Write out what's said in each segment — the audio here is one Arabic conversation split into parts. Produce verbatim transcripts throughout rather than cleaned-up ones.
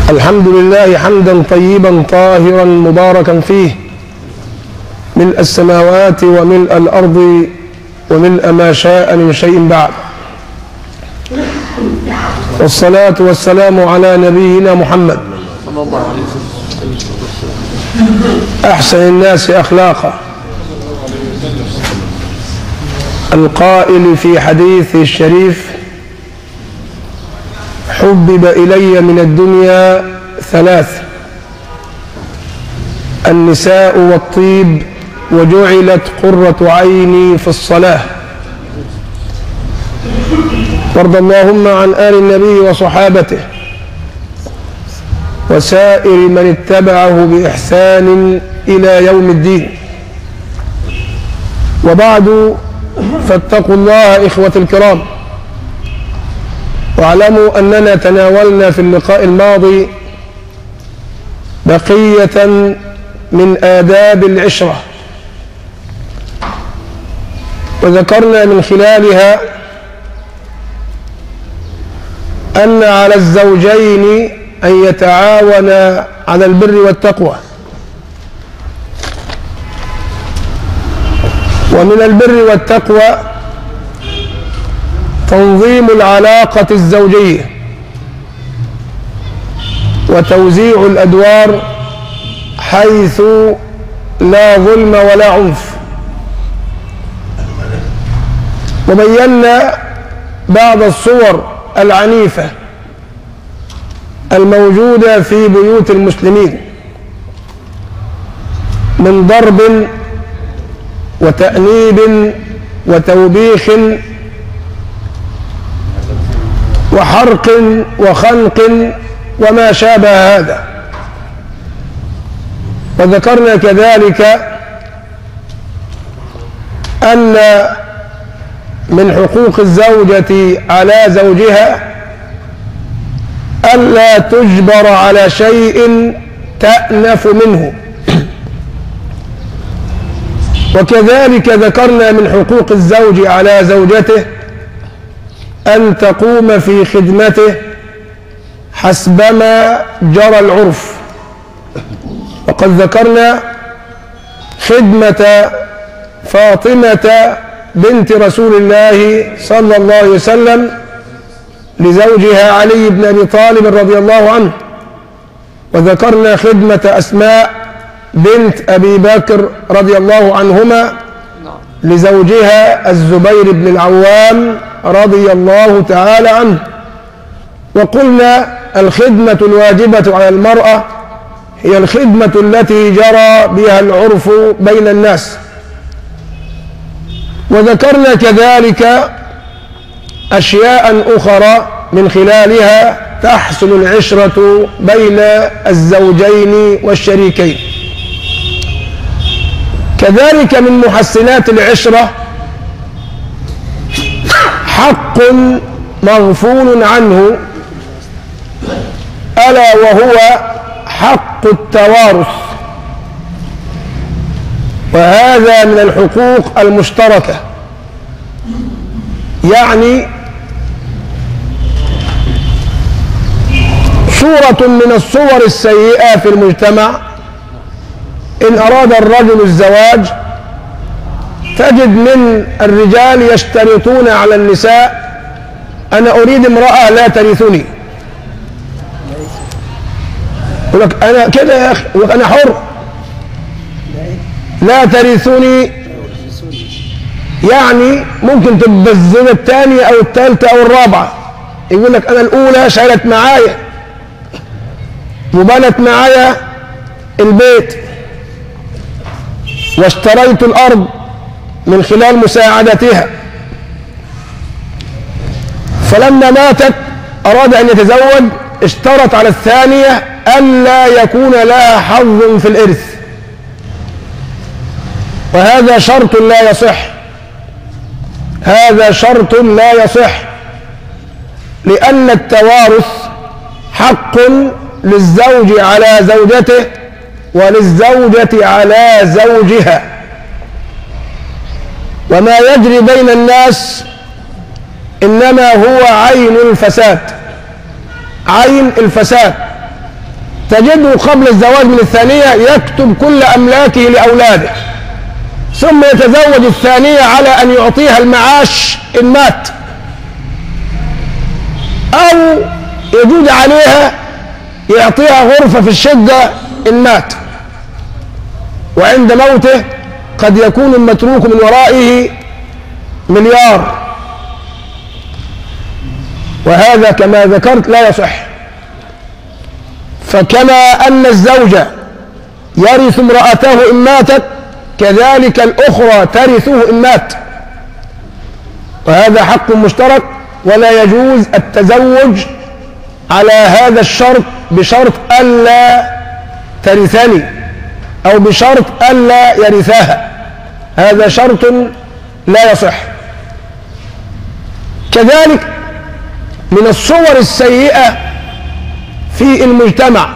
الحمد لله حمدا طيبا طاهرا مباركا فيه، ملء السماوات وملء الأرض وملء ما شاء من شيء بعد. والصلاة والسلام على نبينا محمد أحسن الناس أخلاقا، القائل في حديثه الشريف: حبب إلي من الدنيا ثلاث: النساء والطيب، وجعلت قرة عيني في الصلاة. وارض اللهم عن آل النبي وصحابته وسائر من اتبعه بإحسان إلى يوم الدين. وبعد، فاتقوا الله إخوة الكرام، واعلموا أننا تناولنا في اللقاء الماضي بقية من آداب العشرة، وذكرنا من خلالها أن على الزوجين أن يتعاونا على البر والتقوى. ومن البر والتقوى تنظيم العلاقة الزوجية وتوزيع الأدوار حيث لا ظلم ولا عنف. وبينا بعض الصور العنيفة الموجودة في بيوت المسلمين من ضرب وتأنيب وتوبيخ وحرق وخنق وما شابه هذا. وذكرنا كذلك أن من حقوق الزوجة على زوجها ألا تجبر على شيء تأنف منه. وكذلك ذكرنا من حقوق الزوج على زوجته أن تقوم في خدمته حسبما جرى العرف. وقد ذكرنا خدمة فاطمة بنت رسول الله صلى الله عليه وسلم لزوجها علي بن أبي طالب رضي الله عنه، وذكرنا خدمة أسماء بنت أبي بكر رضي الله عنهما لزوجها الزبير بن العوام رضي الله تعالى عنه. وقلنا الخدمة الواجبة على المرأة هي الخدمة التي جرى بها العرف بين الناس. وذكرنا كذلك أشياء أخرى من خلالها تحصل العشرة بين الزوجين والشريكين. كذلك من محسنات العشرة حق مغفول عنه، ألا وهو حق التوارث، وهذا من الحقوق المشتركة. يعني صورة من الصور السيئة في المجتمع: إن أراد الرجل الزواج تجد من الرجال يشترطون على النساء: أنا أريد امرأة لا ترثني. يقول لك أنا كده يا أخي، يقول لك أنا حر، لا ترثني. يعني ممكن تبقى الزوجة الثانية أو الثالثة أو الرابعة، يقول لك أنا الأولى شالت معايا وبنت معايا البيت واشتريت الأرض من خلال مساعدتها، فلما ماتت أراد أن يتزوج اشترط على الثانية ألا يكون لها حظ في الإرث، وهذا شرط لا يصح. هذا شرط لا يصح، لأن التوارث حق للزوج على زوجته وللزوجة على زوجها. وما يجري بين الناس إنما هو عين الفساد، عين الفساد. تجده قبل الزواج من الثانية يكتب كل أملاكه لأولاده، ثم يتزوج الثانية على أن يعطيها المعاش إن مات، أو يجود عليها يعطيها غرفة في الشقة إن مات، وعند موته قد يكون المتروك من ورائه مليار، وهذا كما ذكرت لا يصح. فكما أن الزوج يرث امرأته إن ماتت كذلك الأخرى ترثه إن مات، وهذا حق مشترك، ولا يجوز التزوج على هذا الشرط بشرط ألا ترثني أو بشرط ألا يرثها، هذا شرط لا يصح. كذلك من الصور السيئة في المجتمع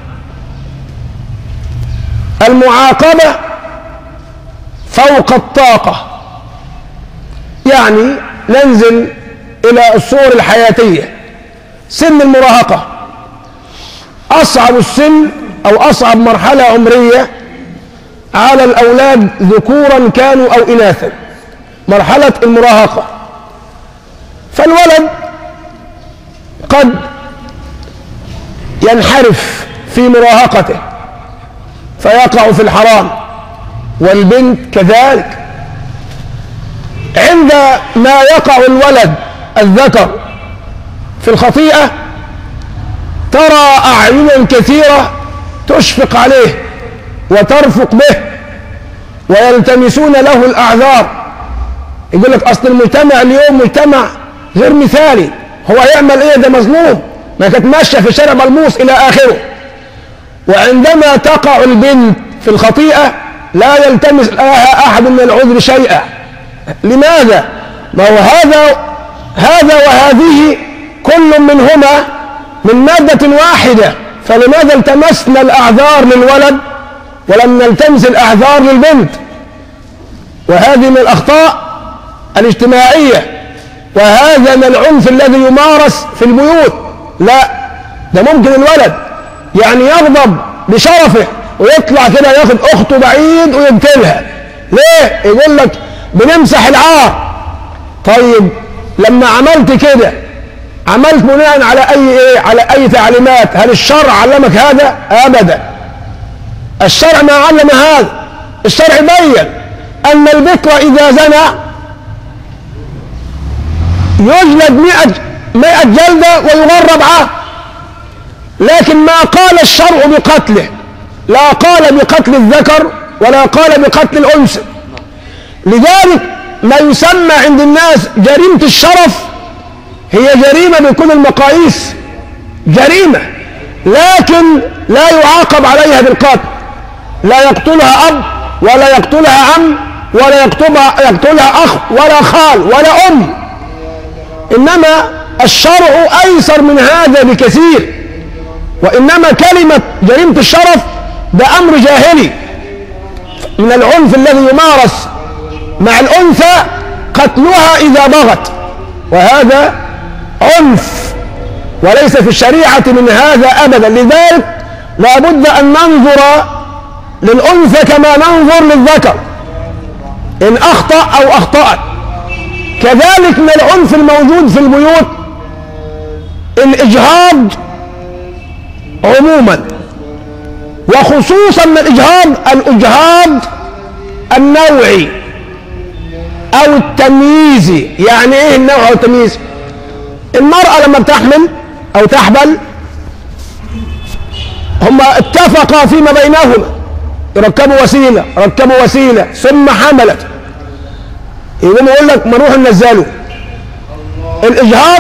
المعاقبة فوق الطاقة، يعني ننزل إلى الصور الحياتية. سن المراهقة أصعب السن أو أصعب مرحلة عمرية على الأولاد ذكورا كانوا أو إناثا، مرحلة المراهقة. فالولد قد ينحرف في مراهقته فيقع في الحرام، والبنت كذلك. عندما يقع الولد الذكر في الخطيئة ترى أعينا كثيرة تشفق عليه وترفق به ويلتمسون له الأعذار، يقول لك أصل المجتمع اليوم مجتمع غير مثالي، هو يعمل إيه ده مظلوم، ما كانت ماشية في شارع ملموس إلى آخره. وعندما تقع البنت في الخطيئة لا يلتمس لها أحد من العذر شيئا. لماذا؟ ما هو هذا هذا وهذه كل منهما من مادة واحدة، فلماذا التمسنا الأعذار للولد ولم نلتمس الأعذار للبنت؟ وهذه من الأخطاء الاجتماعية، وهذا من العنف الذي يمارس في البيوت. لا، ده ممكن الولد يعني يغضب بشرفه ويطلع كده ياخد أخته بعيد ويقتلها. ليه؟ يقول لك بنمسح العار. طيب لما عملت كده عملت بناء على أي إيه؟ على أي تعليمات؟ هل الشرع علمك هذا؟ أبدا، الشرع ما علم هذا. الشرع بين أن البكر إذا زنى يجلد مئة مئة جلدة ويغرب عام، لكن ما قال الشرع بقتله، لا قال بقتل الذكر ولا قال بقتل الأنثى. لذلك ما يسمى عند الناس جريمة الشرف هي جريمة بكل المقاييس، جريمة، لكن لا يعاقب عليها بالقتل، لا يقتلها أب ولا يقتلها عم ولا يقتلها أخ ولا خال ولا أم، إنما الشرع أيسر من هذا بكثير. وإنما كلمة جريمة الشرف ده أمر جاهلي من العنف الذي يمارس مع الأنثى، قتلها إذا بغت، وهذا عنف وليس في الشريعة من هذا أبدا. لذلك لا بد أن ننظر للأنثى كما ننظر للذكر إن أخطأ أو أخطأت. كذلك من العنف الموجود في البيوت الإجهاض عموما، وخصوصا من الإجهاض الإجهاض النوعي أو التمييزي. يعني إيه النوع أو التمييز؟ المرأة لما بتحمل أو تحبل هم اتفقا فيما بينهما يركبوا وسيلة ركبوا وسيلة ثم حملت، يقوم يقول لك ما نروح ننزله. الإجهاض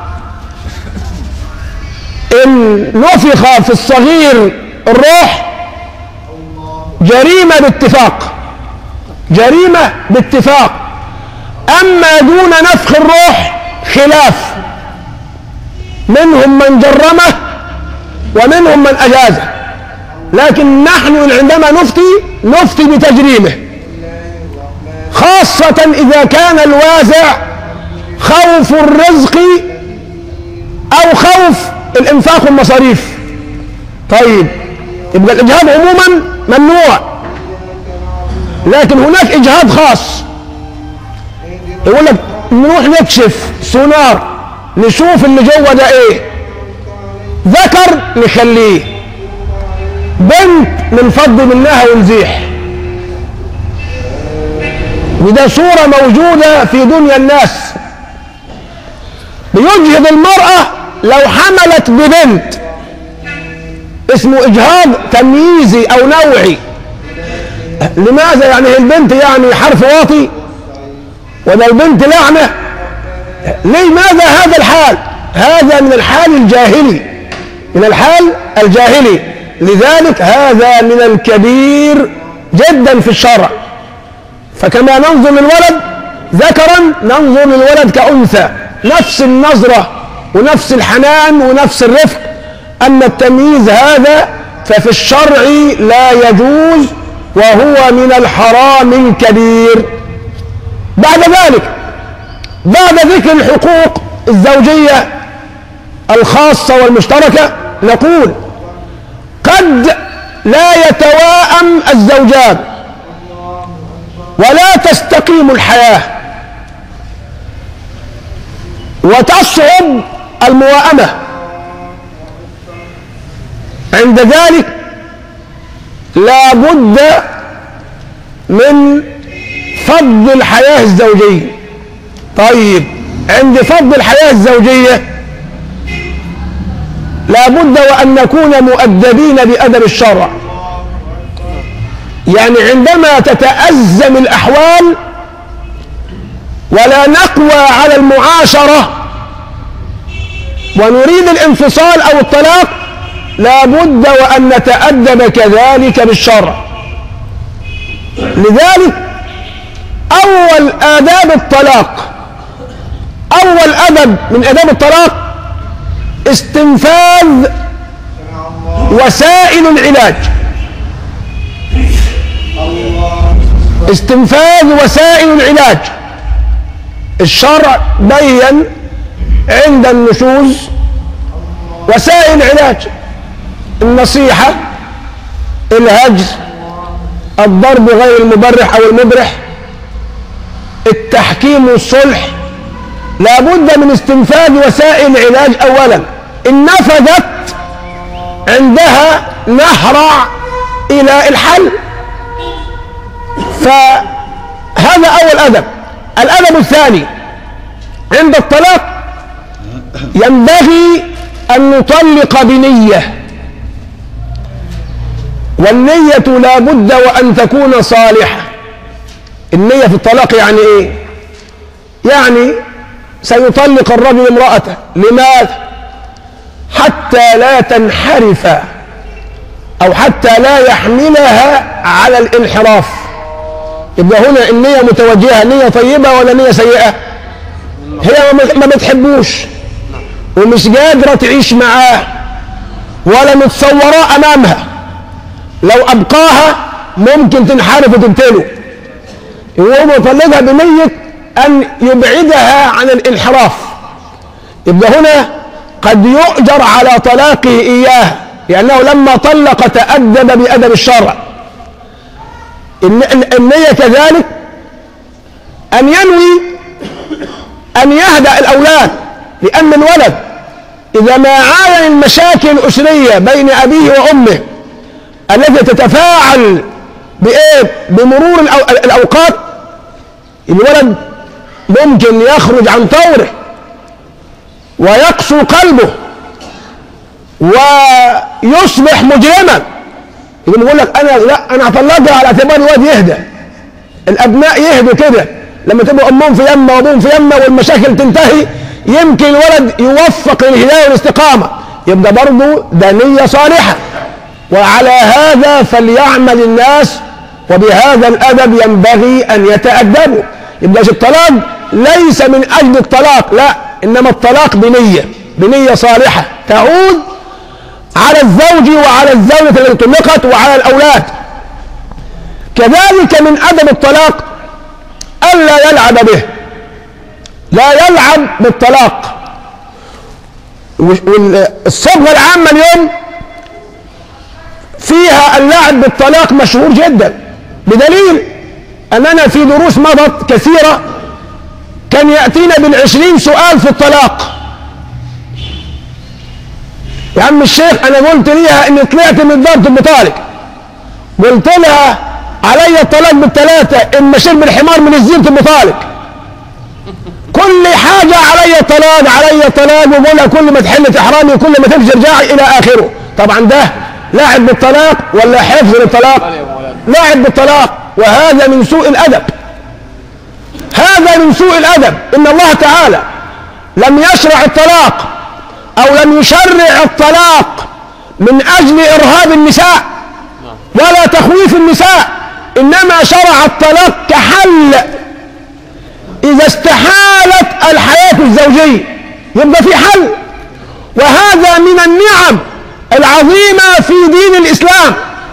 إن نفخ في الصغير الروح جريمة باتفاق، جريمة باتفاق. أما دون نفخ الروح خلاف، منهم من جرمه ومنهم من أجازه، لكن نحن عندما نفتي نفتي بتجريمه، خاصة إذا كان الوازع خوف الرزق أو خوف الإنفاق والمصاريف. طيب يبقى الإجهاض عموما ممنوع، لكن هناك إجهاض خاص. يقول لك نروح نكشف سونار نشوف اللي جوه ده ايه، ذكر نخليه، بنت بنفضي منها ونزيح. وده صورة موجودة في دنيا الناس. بيجهض المرأة لو حملت ببنت، اسمه إجهاض تمييزي أو نوعي. لماذا؟ يعني البنت يعني حرف واطي ولا البنت لعنة؟ لماذا هذا الحال؟ هذا من الحال الجاهلي، من الحال الجاهلي. لذلك هذا من الكبير جدا في الشرع. فكما ننظر للولد ذكرا ننظر للولد كأنثى، نفس النظرة ونفس الحنان ونفس الرفق. أما التمييز هذا ففي الشرع لا يجوز، وهو من الحرام الكبير. بعد ذلك، بعد ذكر الحقوق الزوجية الخاصة والمشتركة، نقول قد لا يتواءم الزوجان ولا تستقيم الحياة وتصعب المواءمة. عند ذلك لا بد من فض الحياة الزوجية. طيب عند فض الحياة الزوجية لا بد وأن نكون مؤدبين بأدب الشرع. يعني عندما تتأزم الأحوال ولا نقوى على المعاشرة ونريد الانفصال أو الطلاق، لا بد وأن نتأدب كذلك بالشرع. لذلك أول آداب الطلاق، أول أدب من آداب الطلاق استنفاذ وسائل العلاج. استنفاذ وسائل العلاج. الشرع بين عند النشوز وسائل العلاج: النصيحة، الهجر، الضرب غير المبرح أو المبرح، التحكيم والصلح. لا بد من استنفاذ وسائل العلاج أولا. إن نفذت عندها نهرع إلى الحل. فهذا أول أدب. الأدب الثاني عند الطلاق: ينبغي أن نطلق بنية، والنية لا بد وأن تكون صالحة. النية في الطلاق يعني إيه؟ يعني سيطلق الرجل امرأته. لماذا؟ حتى لا تنحرف أو حتى لا يحملها على الانحراف. يبقى هنا النية متوجهة، نية طيبة ولا نية سيئة؟ هي ما بتحبوش ومش قادرة تعيش معاه ولا متصوراه أمامها، لو أبقاها ممكن تنحرف وتقتله. يقوم يطلقها بنية أن يبعدها عن الانحراف. يبقى هنا قد يؤجر على طلاقه إياه، لأنه لما طلق تأدب بأدب الشرع. النية كذلك أن ينوي أن يهدأ الأولاد، لأن الولد إذا ما عاين المشاكل الأسرية بين أبيه وأمه التي تتفاعل بإيه؟ بمرور الأوقات، الولد ممكن يخرج عن طوره ويقسو قلبه ويصبح مجرما. يقول لك أنا لا أنا هطلقها على اعتبار الولد يهدى. الأبناء يهدوا كده لما تبقى أمهم في يمه وأبوهم في يمه والمشاكل تنتهي، يمكن الولد يوفق للهداية والاستقامة. يبقى برضه ده نية صالحة. وعلى هذا فليعمل الناس، وبهذا الأدب ينبغي أن يتأدبوا. يبقى الطلاق ليس من أجل الطلاق، لا، إنما الطلاق بنية، بنية صالحة تعود على الزوج وعلى الزوجة التي طلقت وعلى الأولاد. كذلك من أدب الطلاق ألا يلعب به، لا يلعب بالطلاق. والصبغة العامة اليوم فيها اللعب بالطلاق مشهور جدا، بدليل أننا في دروس مضت كثيرة كان يأتينا بالعشرين سؤال في الطلاق. يا عم الشيخ أنا قلت ليها إني طلعت من دار أم طارق، قلت لها علي الطلاق بالثلاثة، إن مشيت بالحمار من الزين أم طارق، كل حاجة علي الطلاق علي الطلاق، وقولها كل ما تحل إحرامي كل ما تمشي ارجعي إلى آخره. طبعا ده لاعب بالطلاق ولا حفظ للطلاق؟ لاعب بالطلاق، وهذا من سوء الأدب، هذا من سوء الأدب. إن الله تعالى لم يشرع الطلاق أو لم يشرع الطلاق من أجل إرهاب النساء ولا تخويف النساء، إنما شرع الطلاق كحل إذا استحالت الحياة الزوجية، يبقى في حل. وهذا من النعم العظيمة في دين الإسلام،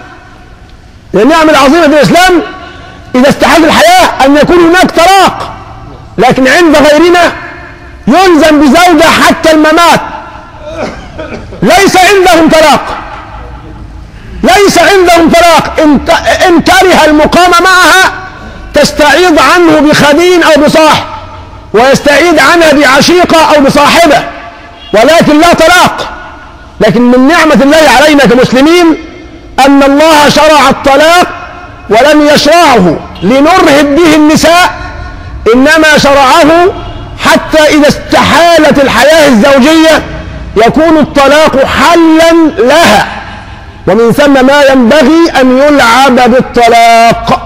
النعم العظيمة في الإسلام إذا استحالت الحياة أن يكون هناك طلاق. لكن عند غيرنا يلزم بزوجة حتى الممات، ليس عندهم طلاق، ليس عندهم طلاق. إن كره المقام معها تستعيض عنه بخدين أو بصاحب، ويستعيد عنها بعشيقة أو بصاحبة، ولكن لا طلاق. لكن من نعمة الله علينا كمسلمين أن الله شرع الطلاق ولم يشرعه لنرهب به النساء، إنما شرعه حتى إذا استحالت الحياة الزوجية يكون الطلاق حلا لها. ومن ثم ما ينبغي أن يلعب بالطلاق،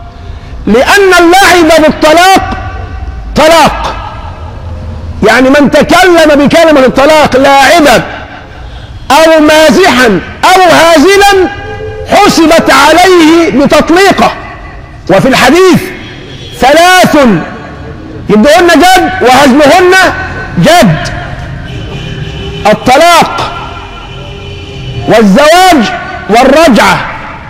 لأن اللعب بالطلاق طلاق، يعني من تكلم بكلمة الطلاق لاعبا أو مازحا أو هازلا حسبت عليه بتطليقه. وفي الحديث ثلاث يبدأهن جد وهزمهن جد: الطلاق والزواج والرجعة.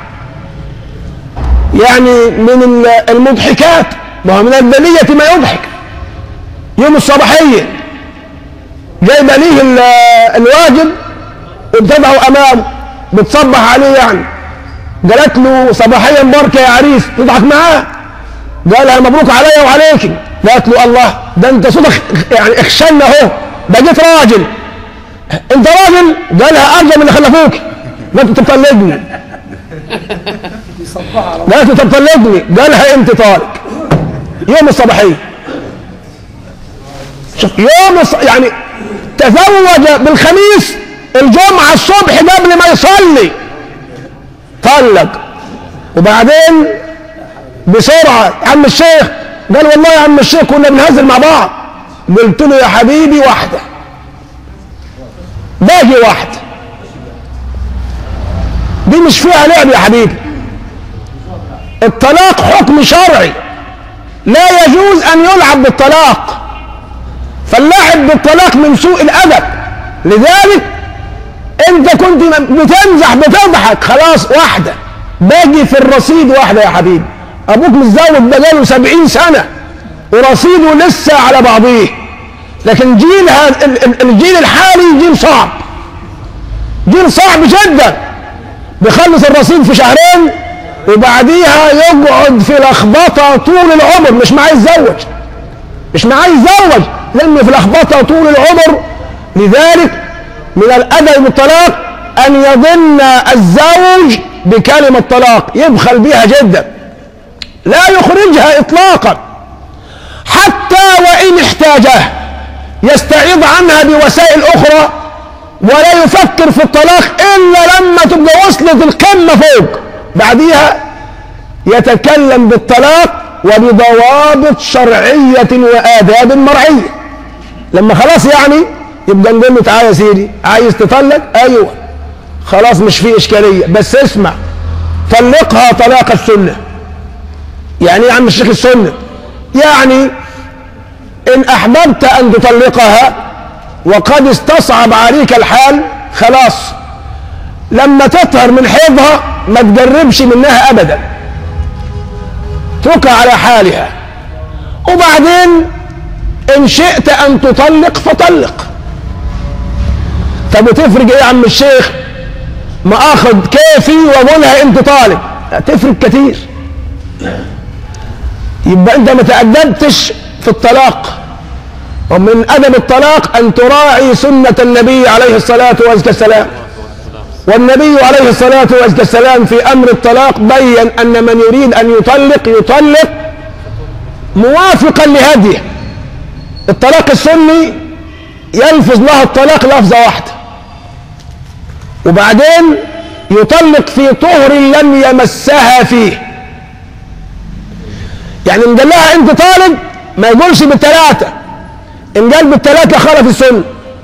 يعني من المضحكات، ومن البلية ما يضحك، يوم الصباحية جايبه ليه الواجب وبتضعه امامه بتصبح عليه، يعني قالت له صباحيا مباركه يا عريس، تضحك معاه، قالها مبروك عليا وعليك. قالت له الله، ده انت صوتك يعني اخشنا اهو، بقيت راجل، انت راجل؟ قالها ارجى من اللي خلفوك. قالت له انت بتطلقني، قالت له انت بتطلقني، قالها انت طارق. يوم الصباحيه، شوف يوم الص... يعني تزوج بالخميس، الجمعة الصبح قبل ما يصلي طلق. وبعدين بسرعة عم الشيخ قال والله يا عم الشيخ كنا بنهزل مع بعض. قلت له يا حبيبي واحدة باقي واحدة، دي مش فيها لعب يا حبيبي. الطلاق حكم شرعي، لا يجوز أن يلعب بالطلاق، فاللعب بالطلاق من سوء الأدب. لذلك انت كنت بتمزح بتضحك، خلاص واحدة باقي في الرصيد، واحدة يا حبيبي. ابوك متزوج بقاله سبعين سنة ورصيده لسه على بعضيه. لكن جيل الجيل الحالي جيل صعب، جيل صعب جدا، بيخلص الرصيد في شهرين وبعديها يقعد في لخبطة طول العمر، مش معاه يتزوج، مش معاه يتزوج لأنه في لخبطة طول العمر. لذلك من الأدب بالطلاق أن يظن الزوج بكلمة طلاق، يبخل بها جدا، لا يخرجها إطلاقا، حتى وإن احتاجها يستعيض عنها بوسائل أخرى، ولا يفكر في الطلاق إلا لما تبقى وصلت القمة فوق، بعديها يتكلم بالطلاق وبضوابط شرعية وآداب مرعية. لما خلاص يعني يبقى نقول له تعالى يا سيدي عايز تطلق؟ ايوه خلاص مش فيه اشكاليه، بس اسمع طلقها طلاق السنه. يعني يا عم الشيخ السنه؟ يعني ان احببت ان تطلقها وقد استصعب عليك الحال، خلاص لما تطهر من حيضها ما تقربش منها ابدا، اتركها على حالها، وبعدين ان شئت ان تطلق فطلق. طب وتفرق ايه يا عم الشيخ ما اخذ كيفي واقولها انت طالب، تفرق كتير. يبقى انت ما تأدبتش في الطلاق. ومن ادب الطلاق ان تراعي سنة النبي عليه الصلاة والسلام. والنبي عليه الصلاة والسلام في امر الطلاق بين ان من يريد ان يطلق يطلق موافقا لهديه. الطلاق السني يلفظ له الطلاق لفظة واحدة، وبعدين يطلق في طهر لم يمسها فيه. يعني ان قال لها انت طالب ما يقولش بالثلاثة، ان قال بالثلاثة خالف السنة.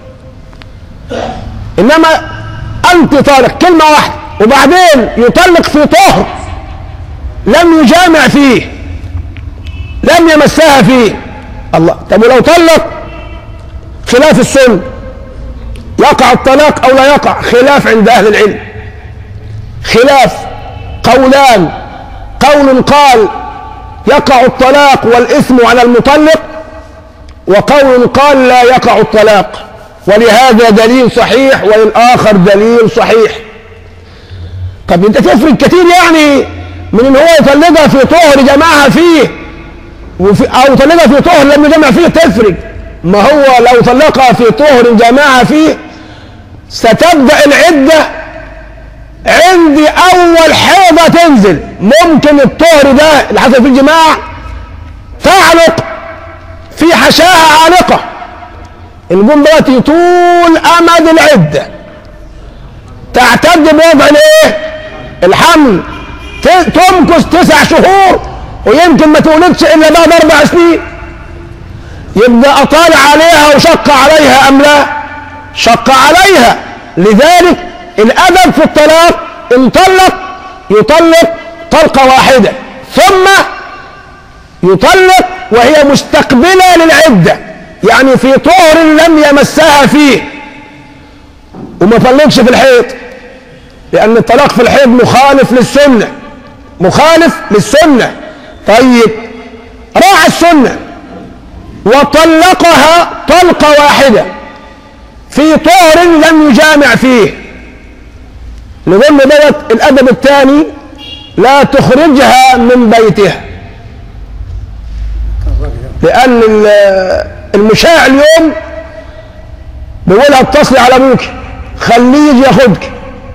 انما انت طالق كلمة واحدة، وبعدين يطلق في طهر لم يجامع فيه، لم يمسها فيه. الله، طب ولو طلق خلاف السنة يقع الطلاق او لا يقع؟ خلاف عند اهل العلم، خلاف قولان. قول قال يقع الطلاق والإثم على المطلق، وقول قال لا يقع الطلاق، ولهذا دليل صحيح وللآخر دليل صحيح. طب انت تفرق كتير يعني من ان هو يطلقها في طهر جمعها فيه وفي او يطلقها في طهر لم يجمع فيه، تفرق. ما هو لو طلقها في طهر جمعها فيه ستبدأ العدة عندي اول حيضة تنزل. ممكن الطهر ده اللي حصل في الجماع تعلق في حشاها عالقة، نقوم دلوقتي طول امد العدة تعتد بوضع الايه؟ الحمل، تمكث تسع شهور ويمكن ما تولدش الا بعد اربع سنين. يبقى اطالع عليها وشق عليها ام لا؟ شق عليها. لذلك الادب في الطلاق ان طلق يطلق طلقة واحدة، ثم يطلق وهي مستقبلة للعدة، يعني في طهر لم يمسها فيه، وما طلقش في الحيض، لأن الطلاق في الحيض مخالف للسنة، مخالف للسنة. طيب راعى السنة وطلقها طلقة واحدة في طهر لم يجامع فيه، نقول له دوت الأدب الثاني لا تخرجها من بيتها، لأن المشاع اليوم بيقولها اتصلي على ابوك خليه يجي ياخدك،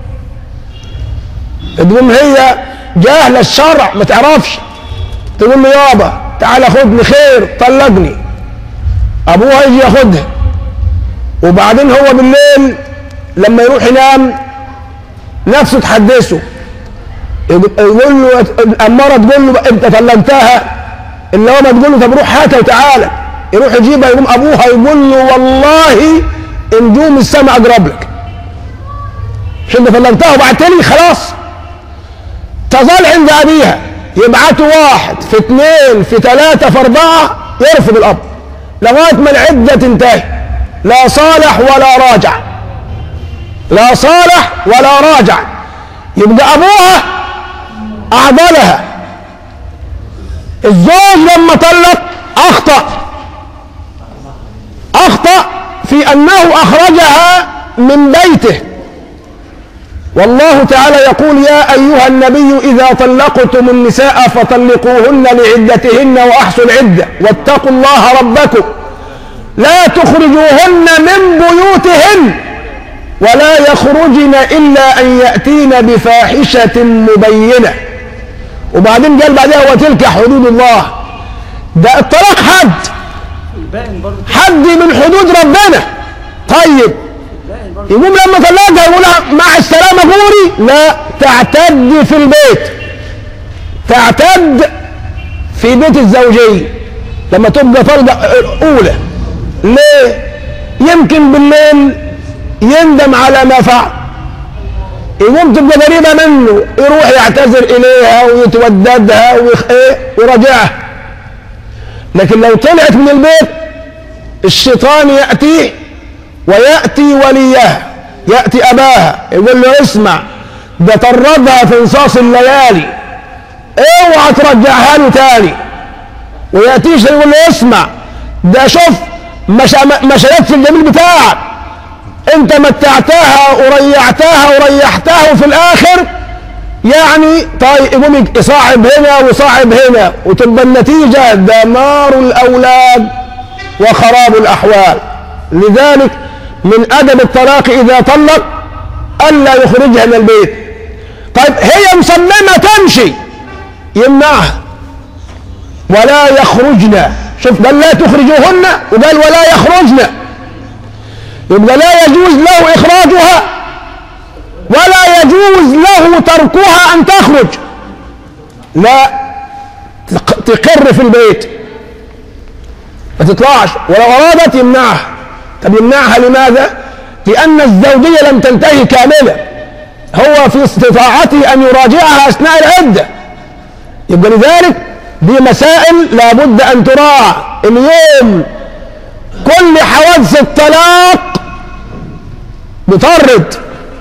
تقوم هي جاهلة الشرع ما تعرفش، تقول له يابا تعال خدني، خير طلقني، ابوها يجي ياخدها، وبعدين هو بالليل لما يروح ينام نفسه تحدثه، يقول له الأمارة تقول له انت طلقتها، اللي هو ما تقول له طب روح هاتها وتعالى، يروح يجيبها، يقوم ابوها يقول له والله نجوم السماء اقرب لك، مش انت طلقتها وبعت لي خلاص. تظل عند ابيها، يبعتوا واحد في اثنين في ثلاثة في اربعة، يرفض الاب لغاية ما العدة تنتهي، لا صالح ولا راجع، لا صالح ولا راجع. يبقى ابوها اعضلها. الزوج لما طلق اخطأ، اخطأ في انه اخرجها من بيته، والله تعالى يقول يا ايها النبي اذا طلقتم النساء فطلقوهن لعدتهن واحصوا العدة واتقوا الله ربكم لا تخرجوهن من بيوتهن ولا يخرجن إلا أن يأتين بفاحشة مبينة. وبعدين قال بعدها وتلك حدود الله. ده الطلاق حد حد من حدود ربنا. طيب يقوم لما طلقها يقولها مع السلامة غوري، لا، تعتد في البيت، تعتد في بيت الزوجية لما تبقى طلقة أولى. ليه؟ يمكن بالليل يندم على ما فعل، يقوم تبقى قريبة منه، يروح يعتذر إليها ويتوددها ويراجعها. لكن لو طلعت من البيت الشيطان يأتيه ويأتي وليها، يأتي أباها يقول له اسمع ده طردها في انصاص الليالي، اوعى ترجعها له تاني. ويأتيش يقول له اسمع ده شوف ما شايفش الجميل بتاعك، انت متعتها وريعتها وريحتها وفي الاخر يعني طيب يقوم يصاحب هنا ويصاحب هنا وتبقى النتيجة دمار الاولاد وخراب الاحوال. لذلك من ادب الطلاق اذا طلق الا يخرجها من البيت. طيب هي مصممة تمشي يمنعها ولا يخرجن. شوف قال لا تخرجوهن وقال ولا يخرجن، يبقى لا يجوز له اخراجها ولا يجوز له تركها ان تخرج، لا تقر في البيت ما تطلعش، ولو ارادت يمنعها. طب يمنعها لماذا؟ لان الزوجية لم تنتهي كاملة، هو في استطاعته ان يراجعها اثناء العدة. يبقى لذلك دي مسائل لابد ان تراعى. اليوم كل حوادث الطلاق بيطرد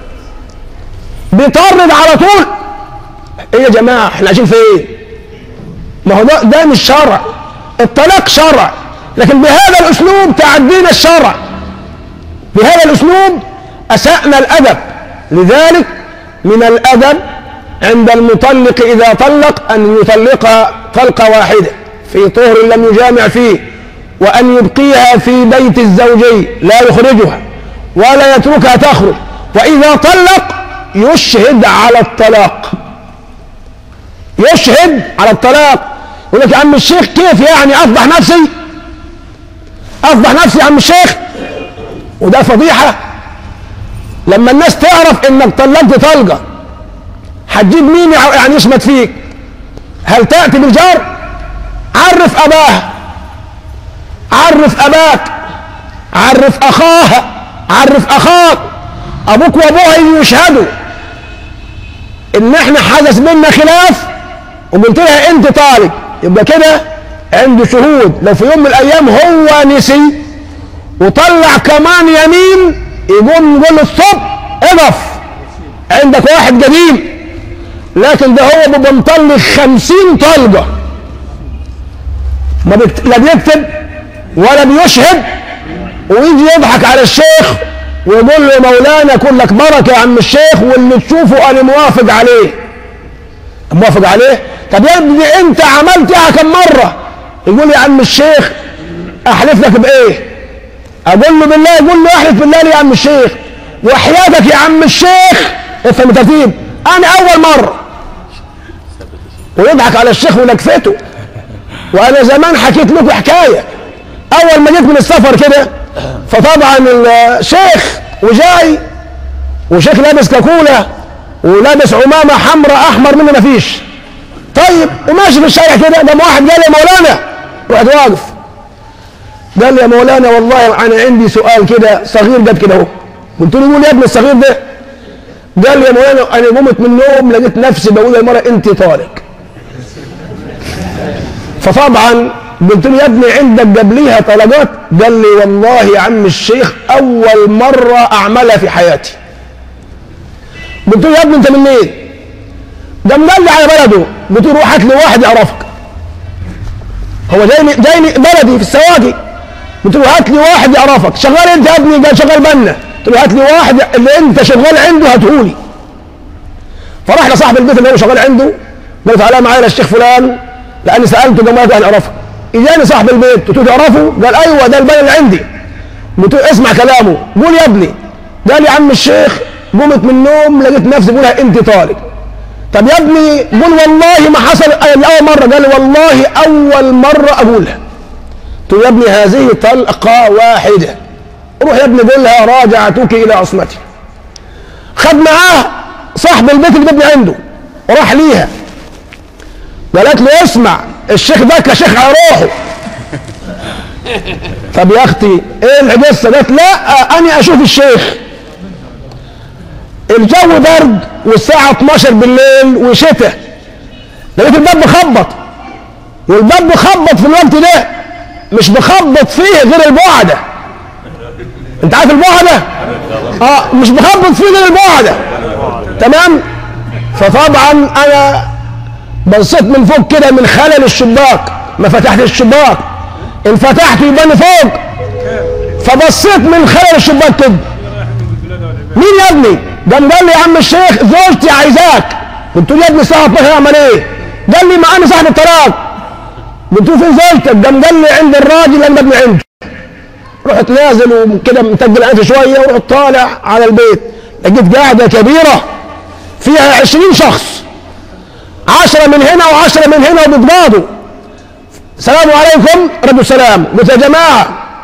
بيطرد على طول. ايه يا جماعه احنا عايشين في ايه؟ ما هو ده, ده مش شرع. الطلاق شرع، لكن بهذا الاسلوب تعدينا الشرع، بهذا الاسلوب اسأنا الادب. لذلك من الادب عند المطلق اذا طلق ان يطلقها طلقه واحده في طهر لم يجامع فيه، وان يبقيها في بيت الزوجي لا يخرجها ولا يتركها تخرج. واذا طلق يشهد على الطلاق، يشهد على الطلاق. يقول لك يا عم الشيخ كيف يعني افضح نفسي؟ افضح نفسي يا عم الشيخ؟ وده فضيحه لما الناس تعرف انك طلقت طلقه. هتجيب مين يعني يشمت فيك؟ هل تأتي بالجار؟ عرف اباها، عرف اباك، عرف اخاها، عرف اخاك، ابوك وابوها يشهدوا ان احنا حدث بيننا خلاف وقلت لها انت طالق، يبقى كده عنده شهود. لو في يوم من الايام هو نسي وطلع كمان يمين يقوم يقول له الصبح اقف عندك واحد قديم. لكن ده هو بيبقى مطلق خمسين طلقه، ما بيكت... لا بيكتب ولا بيشهد، ويجي يضحك على الشيخ ويقول له مولانا كلك بركه يا عم الشيخ واللي تشوفه انا موافق عليه. موافق عليه؟ طب يا ابني انت عملتها كم مره؟ يقول يا عم الشيخ احلف لك بايه؟ اقول له بالله، يقول له احلف بالله ليه يا عم الشيخ؟ وحياتك يا عم الشيخ افهم ترتيب انا اول مره، ويضحك على الشيخ ونكفته. وانا زمان حكيت لكم حكايه، اول ما جيت من السفر كده فطبعا الشيخ وجاي وشيخ لابس كاكوله ولابس عمامه حمراء احمر منه مفيش. طيب وماشي في الشارع كده، قام واحد قال يا مولانا، رحت واقف قال يا مولانا والله انا عندي سؤال كده صغير قد كده اهو. قلت له قول يا ابني الصغير ده. قال يا مولانا انا قمت من النوم لقيت نفسي بقول للمرأة انت طالق. فطبعا قلت له يا ابني عندك قبليها طلقات؟ قال لي والله يا عم الشيخ اول مره اعملها في حياتي. قلت له يا ابني انت منين؟ قام قال لي على بلده. قلت له روح هات لي واحد يعرفك. هو جايني جايني بلدي في السواقي. قلت له هات لي واحد يعرفك. شغال انت يا ابني؟ قال شغال بنا. قلت له هات لي واحد اللي انت شغال عنده هاتهولي. فراح لصاحب البيت اللي هو شغال عنده قال تعالى معايا للشيخ فلان لاني سالته قال ما قال اعرفه. اجاني صاحب البيت قلت له تعرفه؟ قال ايوه ده البلد اللي عندي. قلت له اسمع كلامه. قول يا ابني. قال يا عم الشيخ قمت من النوم لقيت نفسي بقولها انت طالق. طب يا ابني قول والله ما حصل اول مره. قال والله اول مره اقولها. قلت له يا ابني هذه طلقه واحده، روح يا ابني قول لها راجعتك الى عصمتي. خد معاه صاحب البيت اللي ابني عنده وراح ليها. قالت له اسمع الشيخ ده كشيخ على روحه. طب يا اختي ايه القصه؟ قالت لا انا اشوف الشيخ. الجو برد والساعه اتناشر بالليل وشتاء، لقيت الباب بخبط، والباب بخبط في الوقت ده مش بخبط فيه غير البعده. انت عارف البعده؟ اه مش بخبط فيه غير البعده. تمام؟ فطبعا انا بصيت من فوق كده من خلل الشباك، ما فتحت الشباك، ان فتحته يبقى فوق، فبصيت من خلل الشباك كده مين يا ابني؟ قام قال لي يا عم الشيخ زوجتي عايزاك. قلت له يا ابني صاحب طلاق اعمل ايه؟ قال لي ما انا صاحب الطلاق. قلت له فين زوجتك؟ قام قال لي عند الراجل اللي ابني عنده. رحت نازل وكده متجل انفي شويه ورحت طالع على البيت، لقيت قاعده كبيره فيها عشرين شخص، عشرة من هنا وعشرة من هنا وبيتقاضوا. السلام عليكم. ردوا السلام. قلت يا جماعه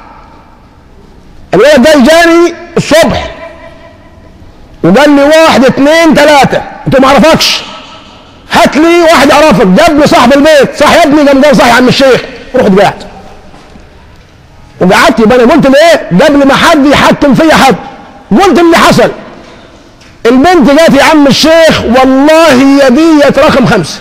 الولد ده جاني الصبح وقال لي واحد اثنين ثلاثه، قلت له ما اعرفكش، هات لي واحد يعرفك. جاب لي صاحب البيت، صح يا ابني؟ قام قال صح يا عم الشيخ. رحت قاعد وقعدت. يبقى انا قلت لايه؟ قبل ما حد يحكم فيا حد قلت اللي حصل. البنت جات يا عم الشيخ والله يا ديت رقم خمسه.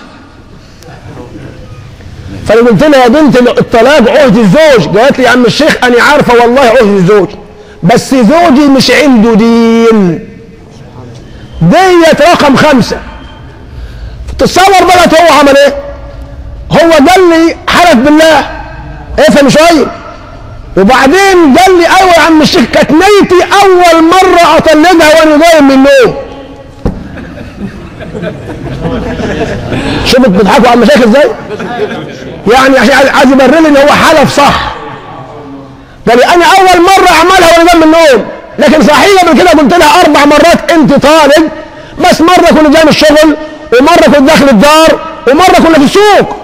فانا قلت لها يا بنت الطلاق عهد الزوج. قالت لي يا عم الشيخ انا عارفه والله عهد الزوج، بس زوجي مش عنده دين، ديت رقم خمسه. تتصور بقى هو عمل ايه؟ هو قال لي حلف بالله، افهم شويه، وبعدين قال لي ايوه يا عم الشيخ كانت نيتي اول مره اطلقها وانا قايم من النوم. شوفوا بتضحكوا على المشايخ ازاي؟ يعني عشان عايز يبرر لي ان هو حلف صح. قال لي انا اول مره اعملها وانا قايم من النوم، لكن صحيح قبل كده قلت لها اربع مرات انت طالق، بس مره كنت جاي من الشغل، ومره كنت داخل الدار، ومره كنا في السوق.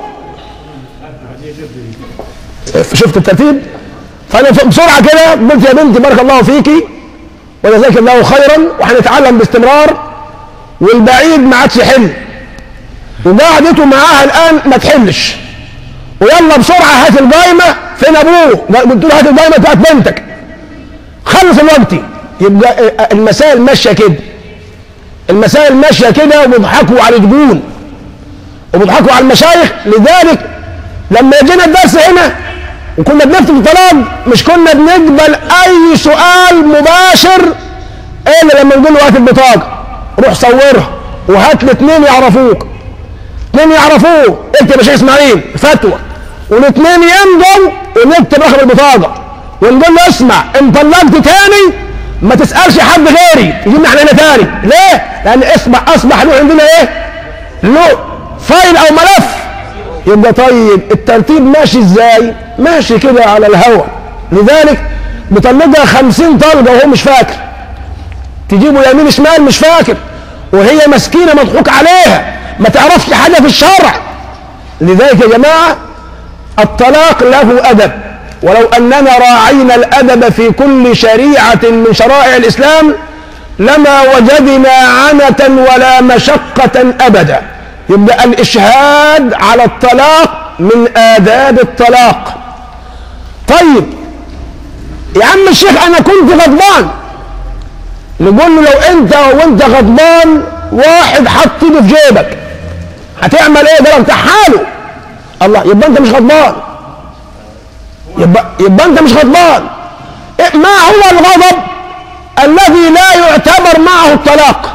شفت الترتيب؟ فانا بسرعه كده قلت يا بنتي بارك الله فيكي وجزاك الله خيرا، وهنتعلم باستمرار، والبعيد ما عادش يحل، وقعدته معاها الان ما تحلش، ويلا بسرعه هات القايمه. فين ابوه؟ قلت له هات القايمه بتاعت بنتك، خلص الوقت. يبقى المسائل ماشيه كده، المسائل ماشيه كده، وبيضحكوا على الجبون وبيضحكوا على المشايخ. لذلك لما يجينا الدرس هنا وكنا بنفتي الطلاق مش كنا بنقبل اي سؤال مباشر الا لما نقول له هات البطاقه، روح صورها وهات لي اثنين يعرفوك، اثنين يعرفوه، اكتب يا شيخ اسماعيل فتوى، والاثنين يمضوا ونكتب رقم البطاقه، ونقول له اسمع ان طلقت تاني ما تسالش حد غيري، يجيبنا احنا هنا تاني. ليه؟ لان اصبح اصبح له عندنا ايه؟ له فايل او ملف. يبقى طيب الترتيب ماشي ازاي؟ ماشي كده على الهوى. لذلك بطلقها خمسين طلقه وهو مش فاكر، تجيبه يمين شمال مش فاكر، وهي مسكينه مضحوك عليها ما تعرفش حاجه في الشرع. لذلك يا جماعه الطلاق له ادب، ولو اننا راعينا الادب في كل شريعه من شرائع الاسلام لما وجدنا عنة ولا مشقة ابدا. يبقى الاشهاد على الطلاق من آداب الطلاق. طيب يا عم الشيخ انا كنت غضبان، نقول له لو انت وانت غضبان واحد حط ايده في جيبك هتعمل ايه؟ ده انت حاله. الله، يبقى انت مش غضبان، يبقى يبقى انت مش غضبان. ما هو الغضب الذي لا يعتبر معه الطلاق؟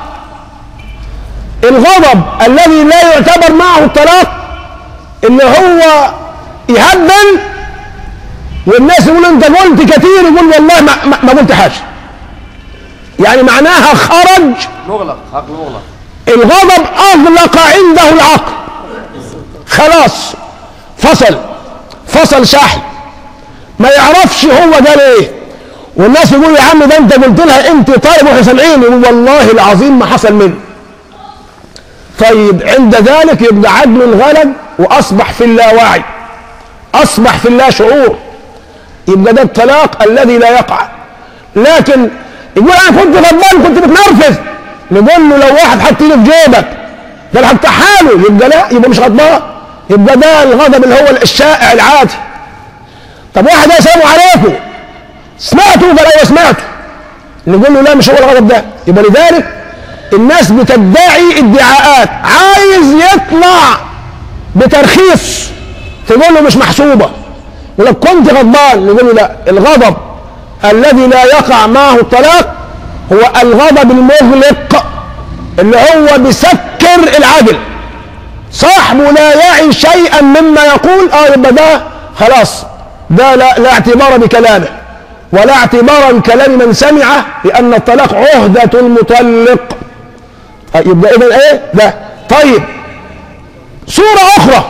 الغضب الذي لا يعتبر معه الطلاق اللي هو يهبل والناس يقول انت قلت كتير، يقول والله ما, ما, ما قلت حاجه، يعني معناها خرج مغلق، عقل مغلق. الغضب اغلق عنده العقل، خلاص فصل فصل شحن، ما يعرفش هو قال ايه. والناس يقول يا عم ده انت قلت لها انت طالب واحنا سامعين، يقول والله العظيم ما حصل منه. طيب عند ذلك يبقى عقله انغلب واصبح في اللاوعي، اصبح في اللا شعور، يبقى ده الطلاق الذي لا يقع. لكن يقول انا كنت غضبان كنت بتنرفز، نقول له لو واحد حط ايده في جيبك ده انا هفتح حاله، يبقى لا، يبقى مش غضبان، يبقى ده الغضب اللي هو الشائع العادي. طب واحد السلام عليكم سمعته؟ قال ايوه سمعته، نقول له لا مش هو الغضب ده. يبقى لذلك الناس بتدعي ادعاءات، عايز يطلع بترخيص تقول له مش محسوبه، يقول لك كنت غضبان، نقول له لا، الغضب الذي لا يقع معه الطلاق هو الغضب المغلق اللي هو بيسكر العقل، صاحبه لا يعي شيئا مما يقول، اه يبقى ده خلاص، ده لا, لا اعتبار بكلامه، ولا اعتبارا كلام من سمعه، لأن الطلاق عهدة المطلق. يبقى إذن إيه ده؟ طيب صورة أخرى،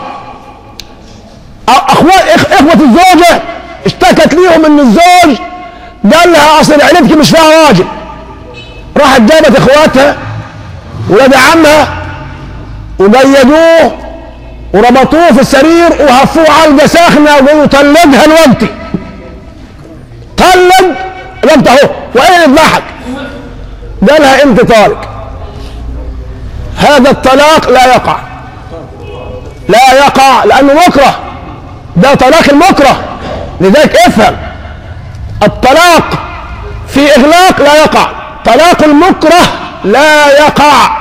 إخوة الزوجة اشتكت ليهم إن الزوج قال لها أصل عيلتك مش فيها راجل، راحت جابت إخواتها ولاد عمها وقيدوه وربطوه في السرير وهفوه علقة ساخنة وقالوا طلقها الوقت. طلق الوقت اهو، وإيه يضحك؟ قالها أنت طالق. هذا الطلاق لا يقع، لا يقع لأنه مكره، ده طلاق المكره. لذلك افهم، الطلاق في إغلاق لا يقع، طلاق المكره لا يقع.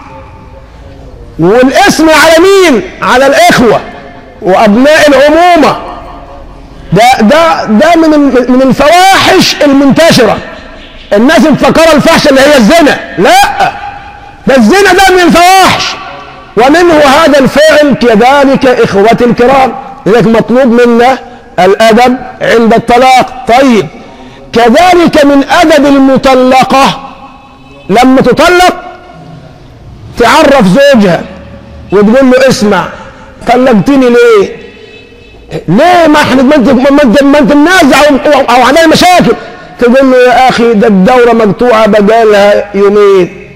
والاسم على مين؟ على الإخوة وأبناء العمومة. ده ده ده من من الفواحش المنتشرة. الناس مفكرة الفحش اللي هي الزنا، لا، ده الزنا ده من الفواحش، ومنه هذا الفعل. كذلك إخوتي الكرام، لذلك مطلوب منا الأدب عند الطلاق. طيب كذلك من أدب المطلقة لما تطلق تعرف زوجها وتقول له اسمع طلقتني ليه؟ ليه ما احنا ما انت ما انت منازع او علينا مشاكل؟ تقول له يا اخي ده الدوره مقطوعه بقالها يومين.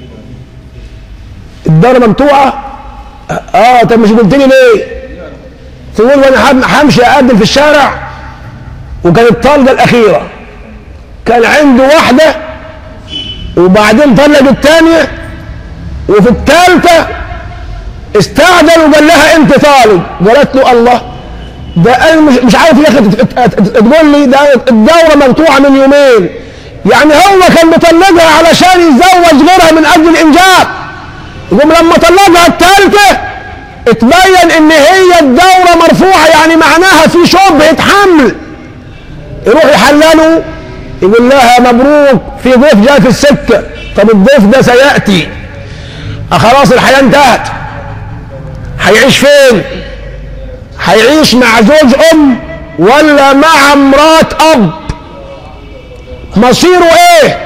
الدوره مقطوعه؟ اه طب مش قلت لي ليه؟ تقول وانا همشي اقدم في الشارع، وكانت الطلقه الاخيره كان عنده واحده وبعدين طلق الثانيه، وفي الثالثه استعجل وقال لها انت طالق. قالت له الله، ده انا مش, مش عارف يا اخي تقول لي ده الدوره مقطوعه من يومين، يعني هو كان مطلقها علشان يتزوج غيرها من اجل الانجاب. يقوم لما طلقها الثالثه اتبين ان هي الدوره مرفوعه، يعني معناها في شبهه حمل. يروح يحلله يقول لها مبروك في ضيف جاء في السكه. طب الضيف ده سياتي، خلاص الحياه انتهت، هيعيش فين؟ هيعيش مع زوج ام ولا مع مرات اب؟ مصيره ايه؟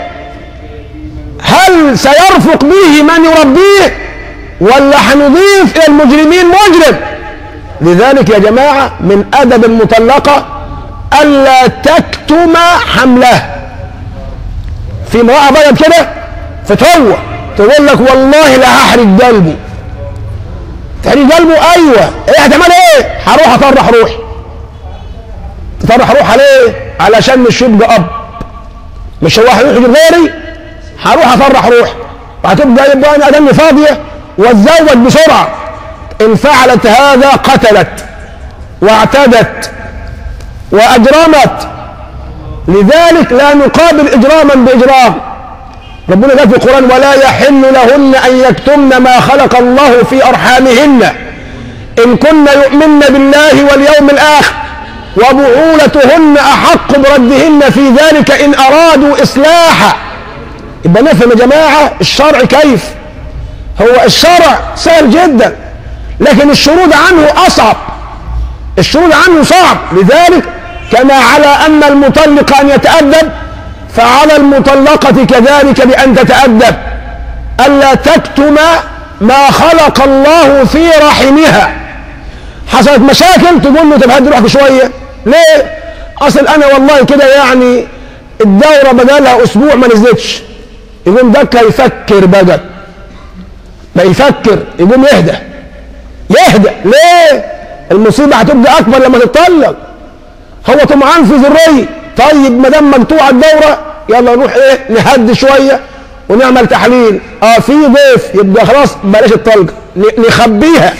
هل سيرفق به من يربيه ولا هنضيف الى المجرمين مجرم؟ لذلك يا جماعه من ادب المطلقه الا تكتم حملها. في امراه بلد كده فتروى تقول لك والله لا هحرق قلبي. تحريق قلبه؟ ايوه. ايه هتعمل ايه؟ هروح اطرح روحي. تطرح روحها ليه؟ علشان مش يبقى اب، مش هو هيروح يجيب غيري، هروح اطرح روحي وهتبقى يبقى انا ادمي فاضيه واتزوج بسرعه. ان فعلت هذا قتلت واعتدت واجرمت. لذلك لا نقابل اجراما باجرام. ربنا قال في القرآن ولا يحل لهن أن يكتمن ما خلق الله في أرحامهن إن كن يؤمن بالله واليوم الآخر وبعولتهن أحق بردهن في ذلك إن أرادوا إصلاحا. يبقى نفهم يا جماعة الشرع كيف. هو الشرع سهل جدا، لكن الشروط عنه أصعب، الشروط عنه صعب. لذلك كما على أن المطلق أن يتأدب، فعلى المطلقة كذلك بأن تتأدب، ألا تكتم ما خلق الله في رحمها. حصلت مشاكل تقول له طب هدي روحك شوية. ليه؟ أصل أنا والله كده يعني الدورة بدالها أسبوع ما نزلتش. يقوم دك يفكر بقى، ما يفكر يقوم يهدى يهدى. ليه؟ المصيبة هتبقى أكبر لما تتطلق. هو طمعان في ذرية. طيب ما دام مقطوعه الدوره يلا نروح ايه نهدي شويه ونعمل تحليل. اه في ضيف، يبقى خلاص بلاش الطلقه، نخبيها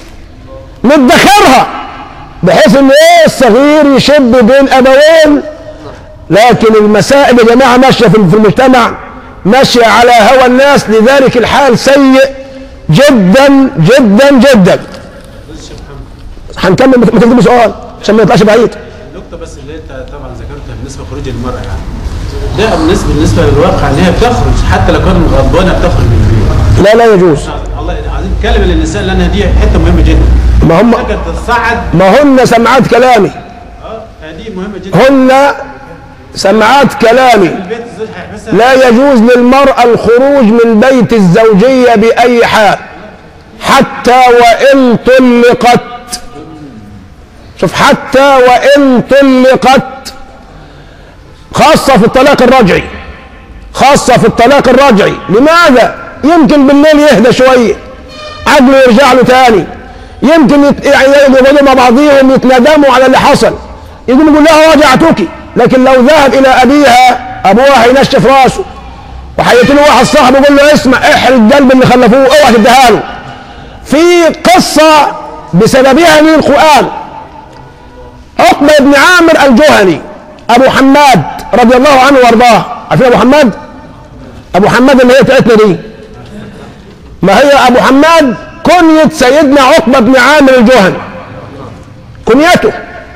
ندخرها بحيث ان ايه الصغير يشب بين ابوين. لكن المسائل يا جماعه ماشيه في المجتمع ماشيه على هوى الناس. لذلك الحال سيء جدا جدا جدا. هنكمل، ما تكتبوا سؤال عشان ما يطلعش بعيد. النقطة بس اللي انت طبعا ذكرتها بالنسبة لخروج المرأة، يعني ده بالنسبة بالنسبة للواقع ان هي بتخرج حتى لو كانت غضبانة بتخرج من البيت. لا لا يجوز. الله عايزين نتكلم للنساء لان دي حتة مهمة جدا. ما هم تصعد ما هن سمعت كلامي. اه دي مهمة جدا. هن سمعات كلامي، لا يجوز للمرأة الخروج من بيت الزوجية بأي حال حتى وإن طلقت. شوف، حتى وإن طلقت، خاصة في الطلاق الرجعي، خاصة في الطلاق الرجعي. لماذا؟ يمكن بالليل يهدى شوية، عقله يرجع له تاني، يمكن يت... يعني يقعدوا مع بعضهم يتندموا على اللي حصل، يقول يقول لها راجعتك. لكن لو ذهب إلى أبيها، أبوها هينشف راسه وحيقول له واحد صاحبه يقول له اسمع احرق القلب اللي خلفوه، اوعى تديها له. في قصة بسببها من القرآن، عقبة بن عامر الجهني أبو حماد رضي الله عنه وارضاه. عارفين أبو حماد؟ أبو حماد اللي هي بتاعتنا دي، ما هي أبو حماد كنية سيدنا عقبة بن عامر الجهني، كنيته.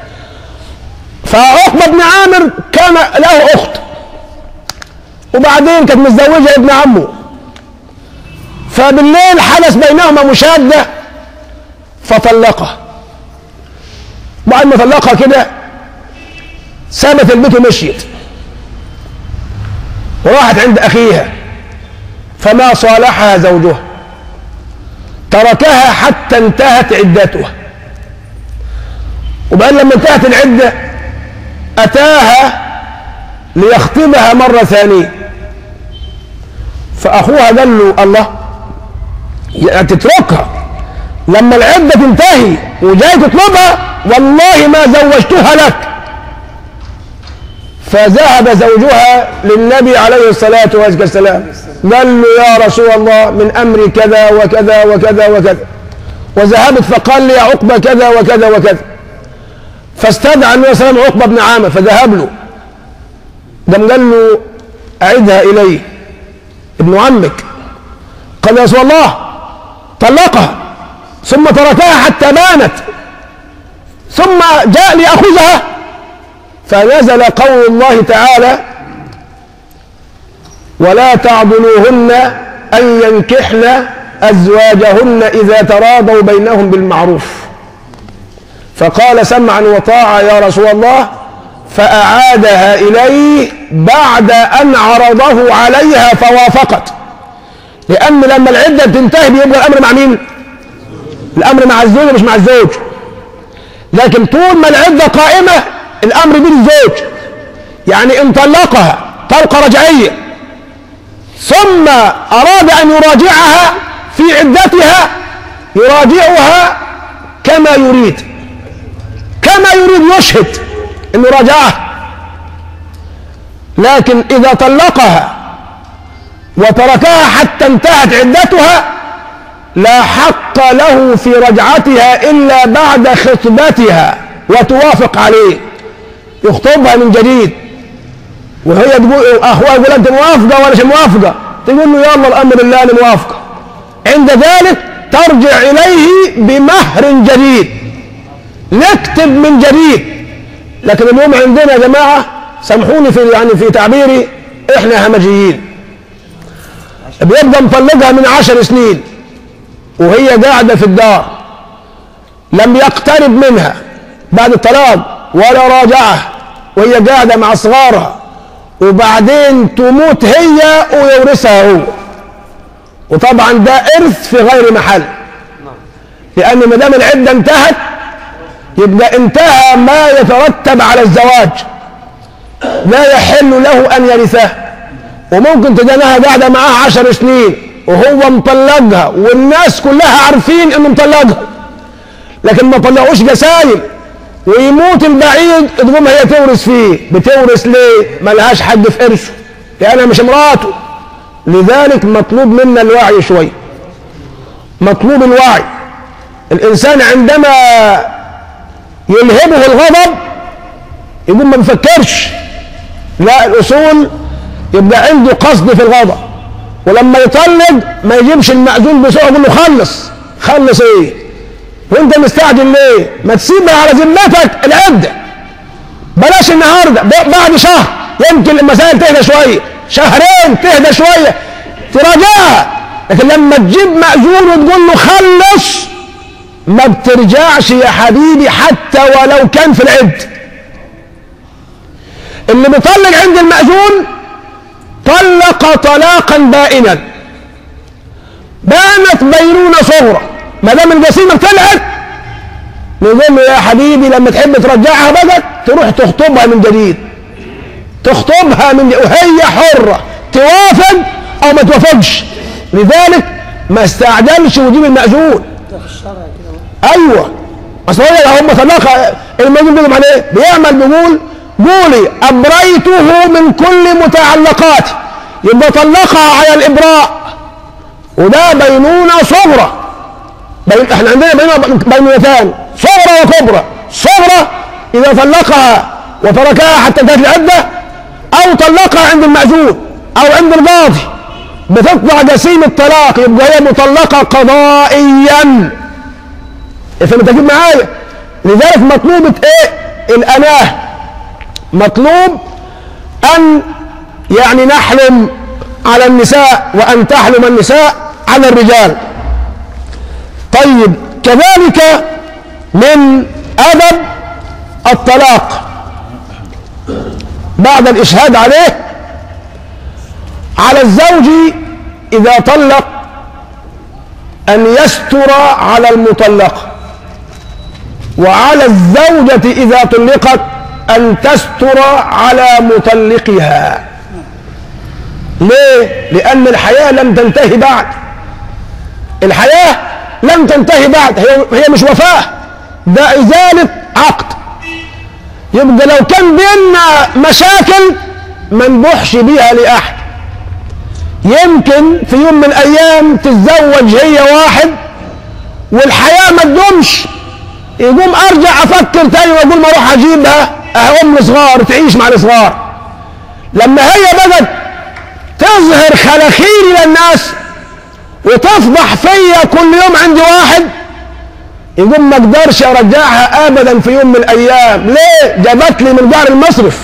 فعقبة بن عامر كان له أخت، وبعدين كانت متزوجة ابن عمه، فبالليل حدث بينهما مشادة فطلقها. بعد ما طلقها كده سابت البيت ومشيت وراحت عند أخيها، فما صالحها زوجها، تركها حتى انتهت عدتها. وبعدين لما انتهت العدة أتاها ليخطبها مرة ثانية، فأخوها قال له الله، يعني تتركها لما العدة تنتهي وجاي تطلبها؟ والله ما زوجتها لك. فذهب زوجها للنبي عليه الصلاة والسلام قال له يا رسول الله من أمري كذا وكذا وكذا وكذا، وذهبت فقال لي يا عقبة كذا وكذا وكذا. فاستدعى النبي صلى الله عليه وسلم عقبة بن عامر، فذهب له، قام قال له أعدها إلي ابن عمك. قال يا رسول الله طلقها ثم تركها حتى بانت ثم جاء ليأخذها. فنزل قول الله تعالى ولا تعضلوهن أن ينكحن أزواجهن إذا تراضوا بينهم بالمعروف. فقال سمعا وطاعة يا رسول الله، فأعادها إليه بعد أن عرضه عليها فوافقت. لأن لما العدة تنتهي بيبقى الأمر مع مين؟ الأمر مع الزوج مش مع الزوج. لكن طول ما العدة قائمة الأمر بين الزوج. يعني إن طلقها طلقة رجعية ثم أراد أن يراجعها في عدتها يراجعها كما يريد، كما يريد، يشهد أنه راجعها. لكن إذا طلقها وتركها حتى انتهت عدتها لا حق له في رجعتها إلا بعد خطبتها وتوافق عليه، يخطبها من جديد وهي تقول أخوها يقول أنت موافقة ولا مش موافقة؟ تقول له يلا الأمر لله أنا موافقة. عند ذلك ترجع إليه بمهر جديد، نكتب من جديد. لكن اليوم عندنا يا جماعة سامحوني في يعني في تعبيري، احنا همجيين. بيبقى مطلقها من عشر سنين وهي قاعدة في الدار، لم يقترب منها بعد الطلاق ولا راجعها وهي قاعدة مع صغارها، وبعدين تموت هي ويورثها هو. وطبعا ده إرث في غير محل، لأن ما دام العدة انتهت يبقى انتهى ما يترتب على الزواج، لا يحل له أن يرثها. وممكن تجنها قاعدة معاها عشر سنين وهو مطلقها والناس كلها عارفين انه مطلقها، لكن ما طلعوش جسايم، ويموت البعيد تقوم هي تورث فيه. بتورث ليه؟ ملهاش حد في ارثه لأنها مش مراته. لذلك مطلوب منا الوعي شوي، مطلوب الوعي. الإنسان عندما يلهبه الغضب يقول ما بفكرش، لا، الأصول يبقى عنده قصد في الغضب. ولما يطلق ما يجيبش المأذون بسرعة يقول له خلص. خلص ايه؟ وانت مستعجل ليه؟ ما تسيبها على ذمتك العدة، بلاش النهارده، بعد شهر يمكن المسائل تهدى شوية، شهرين تهدى شوية تراجعها. لكن لما تجيب مأذون وتقول له خلص ما بترجعش يا حبيبي حتى ولو كان في العد. اللي بيطلق عند المأذون طلق طلاقا بائنا، بانت بينونة صغرى. ما دام الجسيمة طلعت نقول له يا حبيبي لما تحب ترجعها بقى تروح تخطبها من جديد، تخطبها من جديد وهي حرة توافق او ما توافقش. لذلك ما استعجلش وجيب المأذون. ايوه اصل هو هم طلقها المأذون بيقول عليه بيعمل بيقول قولي ابريته من كل متعلقاتي، يبقى طلقها على الابراء، وده بينونة صغرى. بين احنا عندنا بينونة بينونتان صغرى وكبرى. صغرى اذا طلقها وتركها حتى انتهت العدة، او طلقها عند المأذون او عند القاضي بتطلع جسيم الطلاق، يبقى هي مطلقة قضائيا. فهمت كيف معايا؟ لذلك مطلوبة ايه؟ الاناه. مطلوب ان يعني نحلم على النساء وان تحلم النساء على الرجال. طيب كذلك من ادب الطلاق بعد الاشهاد عليه على الزوج اذا طلق ان يستر على المطلقة، وعلى الزوجة اذا طلقت ان تستر على مطلقها. ليه؟ لان الحياة لم تنتهي بعد. الحياة لم تنتهي بعد، هي, هي مش وفاة، ده ازالة عقد. يبقى لو كان بيننا مشاكل ما نبوحش بيها لاحد. يمكن في يوم من الايام تتزوج هي واحد والحياة ما تدومش، يقوم ارجع افكر تاني واقول ما اروح اجيبها ام صغار تعيش مع الصغار. لما هي بدت تظهر خلاخيري للناس وتفضح فيا كل يوم عندي واحد، يقوم ما اقدرش ارجعها ابدا في يوم من الايام. ليه؟ جابت لي من دار المصرف.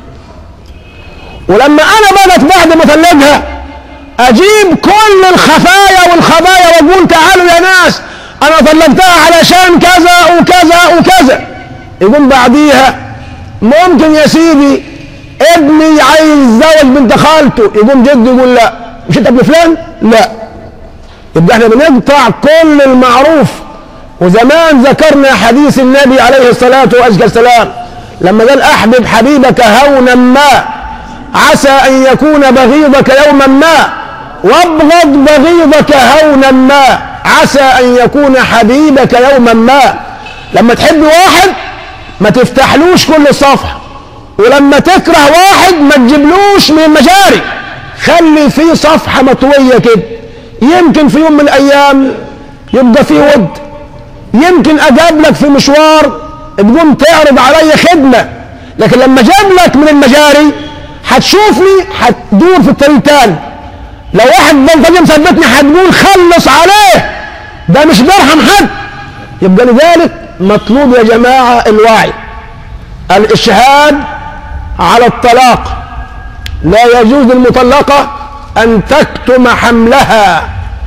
ولما انا بدت بعد ما اطلقها اجيب كل الخفايا والخبايا واقول تعالوا يا ناس انا طلقتها علشان كذا وكذا وكذا. يقوم بعديها ممكن يا سيدي ابني عايز يتزوج بنت خالته، يقوم جده يقول لا. مش انت ابن فلان؟ لا. يبقى احنا بنقطع كل المعروف. وزمان ذكرنا حديث النبي عليه الصلاة والسلام لما قال احبب حبيبك هونا ما عسى ان يكون بغيضك يوما ما، وابغض بغيضك هونا ما عسى ان يكون حبيبك يوما ما. لما تحب واحد ما تفتحلوش كل صفحة، ولما تكره واحد ما تجيبلوش من المجاري، خلي فيه صفحة مطوية كده. يمكن في يوم من الايام يبقى فيه ود، يمكن اجاب لك في مشوار تقوم تعرض علي خدمة، لكن لما جاب لك من المجاري هتشوفني هتدور في الطريق تاني. لو واحد بلطجي مثبتني هتقول خلص عليه، ده مش بيرحم حد. يبقى لذلك مطلوب يا جماعة الوعي. الإشهاد على الطلاق، لا يجوز للمطلقة أن تكتم حملها.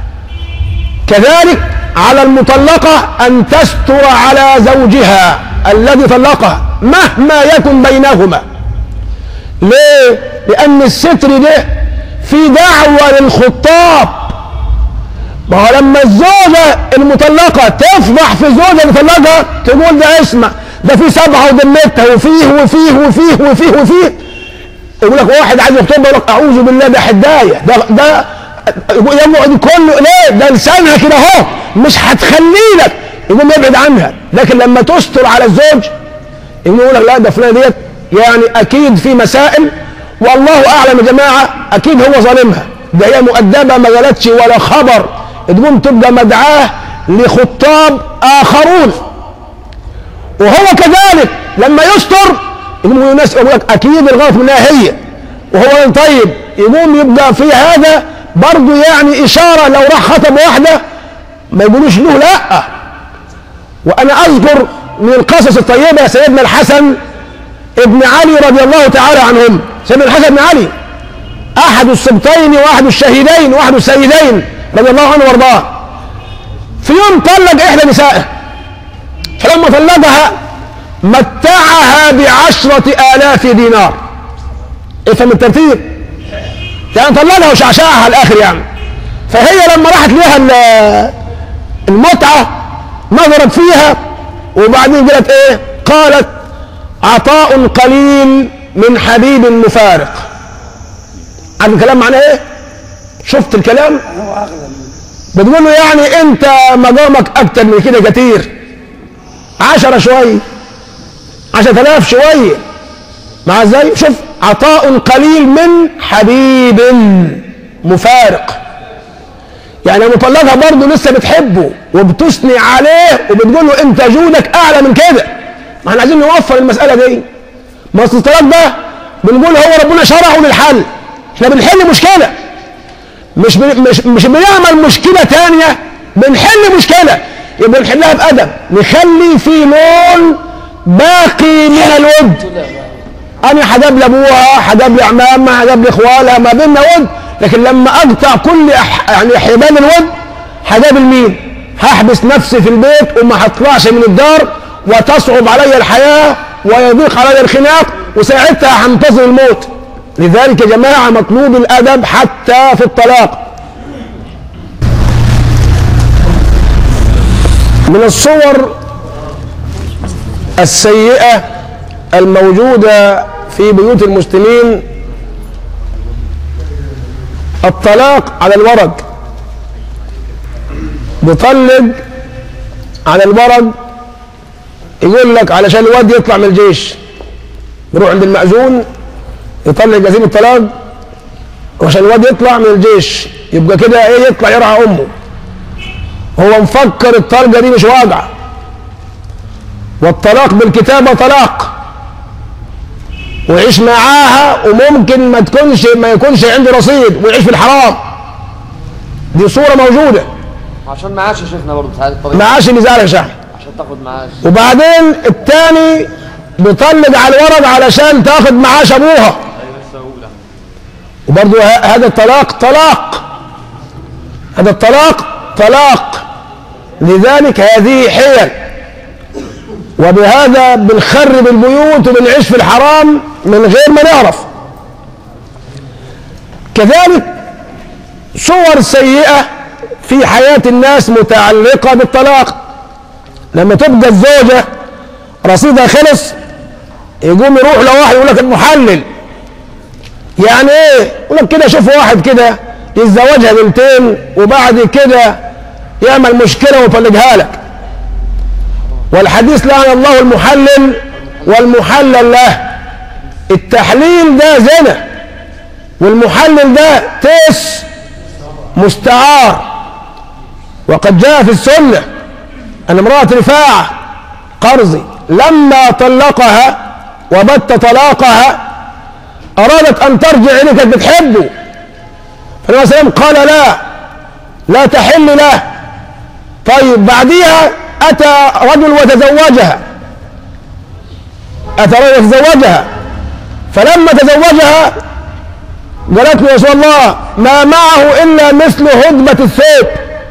كذلك على المطلقة أن تستر على زوجها الذي طلقها مهما يكن بينهما. ليه؟ لأن الستر ده في دعوة للخطاب. ما هو لما الزوجة المطلقة تفضح في زوجها اللي طلقها تقول ده اسمع ده في سبعة ودمتها وفيه وفيه وفيه وفيه وفيه. يقول لك واحد عايز يخطبها يقول لك أعوذ بالله ده حداية، ده ده يقعد كله ليه؟ ده لسانها كده اهو مش هتخلي لك، يقوم يبعد عنها. لكن لما تستر على الزوج يقول لك لا ده فلان ديت يعني اكيد في مسائل والله اعلم يا جماعه، اكيد هو ظالمها، ده هي مؤدبه ما قالتش ولا خبر، تقوم تبقى مدعاه لخطاب اخرون. وهو كذلك لما يستر يقوم الناس يقول لك اكيد الغلط منها هي وهو طيب، يقوم يبقى في هذا برضه يعني اشاره لو راح خطب واحده ما يقولوش له لا. وانا اذكر من القصص الطيبه سيدنا الحسن ابن علي رضي الله تعالى عنهم. سيدنا الحسن بن علي احد السبطين واحد الشهيدين واحد السيدين رضي الله عنه وارضاه. في يوم طلق احدى نسائه، فلما طلقها متعها بعشرة آلاف دينار. افهم الترتيب، يعني طلقها وشعشعها على الاخر يعني. فهي لما راحت ليها المتعه نظرت فيها وبعدين قالت ايه؟ قالت عطاء قليل من حبيب مفارق. عارف الكلام معناه ايه؟ شفت الكلام؟ بتقول له يعني انت مقامك اكتر من كده كتير، عشرة شويه، عشرة آلاف شويه، مع ازاي؟ شوف، عطاء قليل من حبيب مفارق، يعني مطلقها برضه لسه بتحبه وبتثني عليه وبتقول له انت جودك اعلى من كده. ما احنا عايزين نوفر المساله دي. ما اصل الطلاق ده بنقول هو ربنا شرعه للحل، احنا بنحل مشكله، مش بن... مش مش بنعمل مشكله ثانيه، بنحل مشكله يبقى نحلها بادب، نخلي في لون باقي من الود. انا حجاب لابوها، حجاب لعمامها، حجاب لاخوالها، ما بيننا ود، لكن لما اقطع كل أح... يعني حبال الود، حجاب المين؟ هحبس نفسي في البيت وما هطلعش من الدار وتصعب علي الحياه ويضيق علي الخناق وساعتها هنتظر الموت. لذلك يا جماعه مطلوب الادب حتى في الطلاق. من الصور السيئه الموجوده في بيوت المسلمين الطلاق على الورق. بيطلق على الورق، يقول لك علشان الواد يطلع من الجيش يروح عند المأذون يطلق جزيم الطلاق وعشان الواد يطلع من الجيش يبقى كده ايه؟ يطلع يرعى امه. هو مفكر الطلقه دي مش واقعه، والطلاق بالكتابه طلاق، ويعيش معاها وممكن ما تكونش ما يكونش عنده رصيد ويعيش في الحرام. دي صوره موجوده. عشان معاش يا شيخنا برضه ساعات الطريق. معاش اللي زعل يا شيخ. عشان تاخد معاش. وبعدين الثاني بيطلق على الورق علشان تاخد معاش ابوها. وبرضه هذا الطلاق طلاق. هذا الطلاق طلاق. لذلك هذه حيل، وبهذا بنخرب البيوت وبنعيش في الحرام من غير ما نعرف. كذلك صور سيئة في حياة الناس متعلقة بالطلاق. لما تبقى الزوجة رصيدها خلص يقوم يروح لواحد يقول لك المحلل. يعني ايه؟ يقول لك كده شوف واحد كده يتزوجها بنتين وبعد كده يعمل مشكلة ويطلقها لك. والحديث لعن الله المحلل والمحلل له. التحليل ده زنا، والمحلل ده تيس مستعار. وقد جاء في السنة أن امرأة رفاعة قرظي لما طلقها وبت طلاقها أرادت أن ترجع إليه، كانت بتحبه، فالنبي صلى الله عليه وسلم قال لا لا تحل له. طيب بعديها أتى رجل وتزوجها، أتى رجل وتزوجها، فلما تزوجها قالت له يا رسول الله ما معه إلا مثل هدبة الثوب.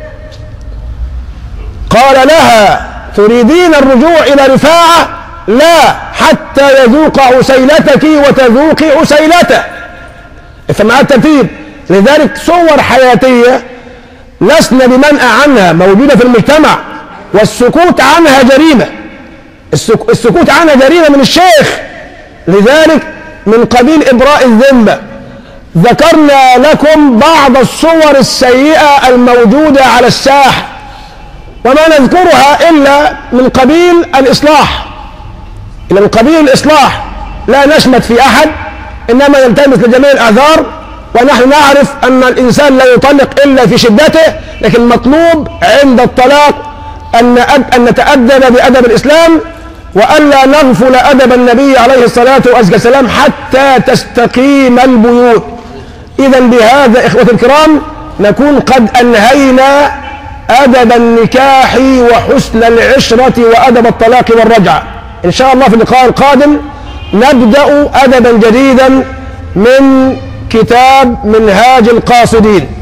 قال لها تريدين الرجوع إلى رفاعة؟ لا، حتى يذوق عسيلتك وتذوقي عسيلته. فمع الترتيب. لذلك صور حياتية لسنا بمنأى عنها، موجودة في المجتمع، والسكوت عنها جريمة. السكوت عنها جريمة من الشيخ. لذلك من قبيل إبراء الذمة ذكرنا لكم بعض الصور السيئة الموجودة على الساحة، وما نذكرها إلا من قبيل الإصلاح، إلا من قبيل الإصلاح. لا نشمت في أحد، إنما يلتمس لجميع الأعذار، ونحن نعرف أن الإنسان لا يطلق إلا في شدته، لكن مطلوب عند الطلاق أن أن نتأدب بأدب الإسلام، وألا نغفل أدب النبي عليه الصلاة والسلام حتى تستقيم البيوت. إذا بهذا إخوة الكرام نكون قد أنهينا أدب النكاح وحسن العشرة وأدب الطلاق والرجعة. إن شاء الله في اللقاء القادم نبدأ أدبا جديدا من كتاب منهاج القاصدين.